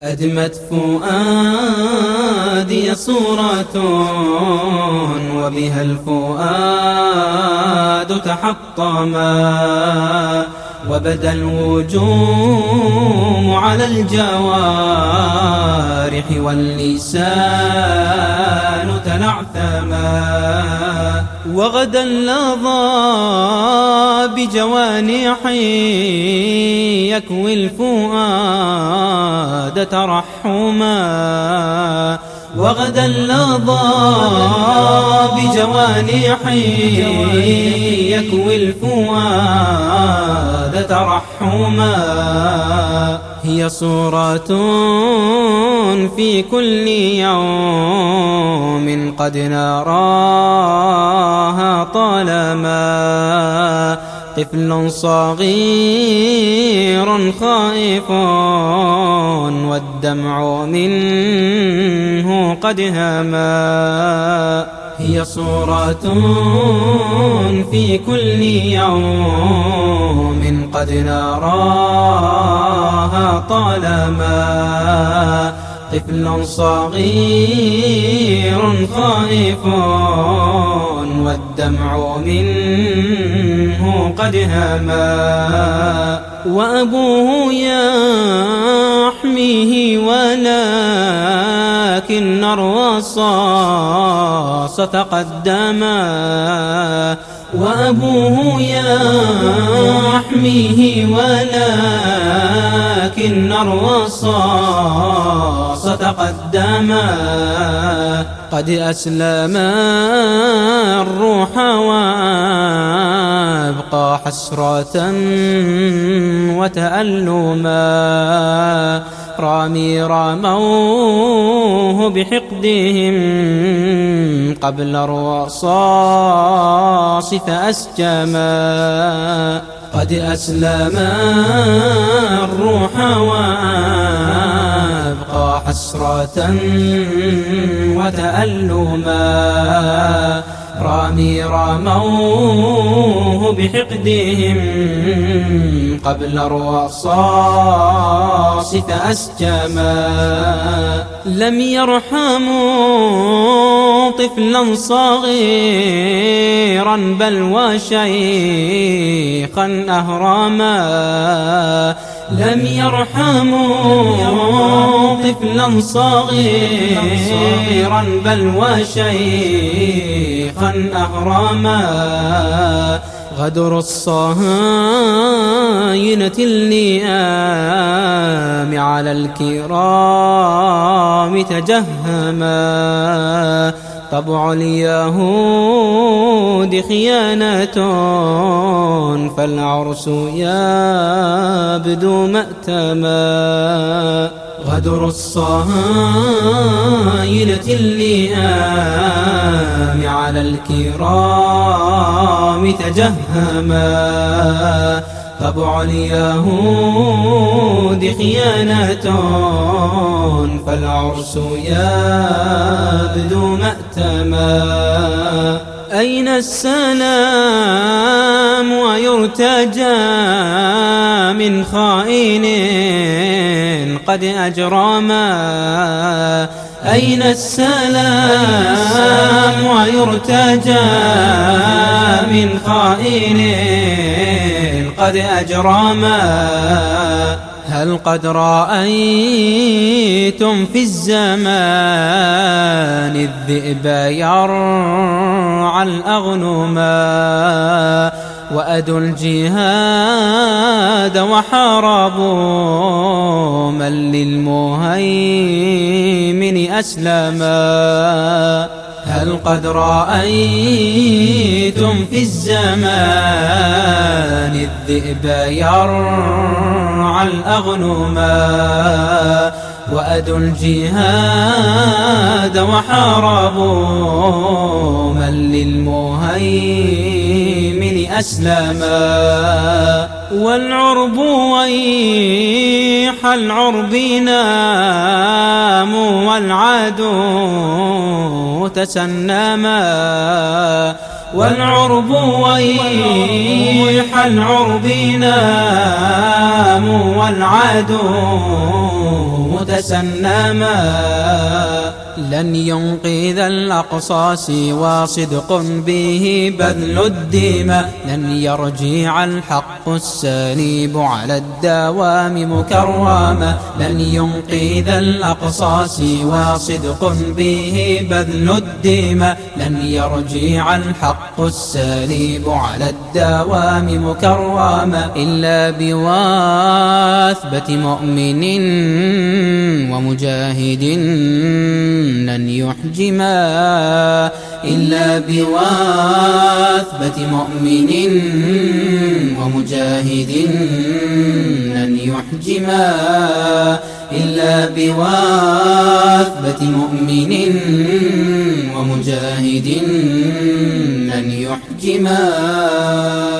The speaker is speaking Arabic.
أدمت فؤادي صورة وبها الفؤاد تحطما، وبدا الوجوم على الجوارح واللسان تنعثما، وغدا لظى بجوانح يكوي الفؤاد ترحما، وغدا لظى بجوانح يكوي الفؤاد ترحما. هي صورة في كل يوم قد نراها طالما، طفل صغير خائف والدمع منه قد هما. هي صورة في كل يوم قد نراها طالما، طفل صغير خائف والدمع منه قد هما، وأبوه يحميه ولكن الرصاص تقدما، وأبوه يحميه ولكن الرصاص تقدما. قد أسلم الروح وأبقى حسرة وتألما، رامي رموه بحقدهم قبل الرصاص فأسجما. قد أسلم الروح وأبقى حسرة وتألما، رامي رموه بحقدهم قبل الرصاص فأسجما. لم يرحموا طفلا صغيرا بل وشيخا أهرما، لم يرحموا طفلا صغيرا بل وشيخا أهرما. غدر الصهاينة اللئام على الكرام تجهما، طبع اليهود خيانة فالعرس يبدو مأتما. غدر الصهاينة اللئام على الكرام تجهما، طبع اليهود خيانة فالعرس يبدو مأتما. أين السلام ويرتجى من خائن قد أجرما، أين السلام ويرتجى من خائن قد أجرما. هل قد رأيتم في الزمان الذئب يرعى الأغنما، وأدوا الجهاد وحاربوا من للمهيمن أسلما. هل قد رأيتم في الزمان الذئب يرعى الأغنما، وأدوا الجهاد وحاربوا من للمهيمن أسلما. والعرب ويح العرب ناموا والعدو تسنما، والعرب ويح العرب نام والعدو تسنما لن ينقذ الأقصى سوى صدق به بذل الدماء لن يرجع الحق السليب على الدوام مكرما لن ينقذ الأقصى سوى صدق به بذل الدماء لن يرجع الحق السليب على الدوام مكرما إلا بواثبة مؤمن ومجاهد لن يحجما إلا بواثبة مؤمن ومجاهد لن يحجما إلا بواثبة مؤمن ومجاهد لن يحجما.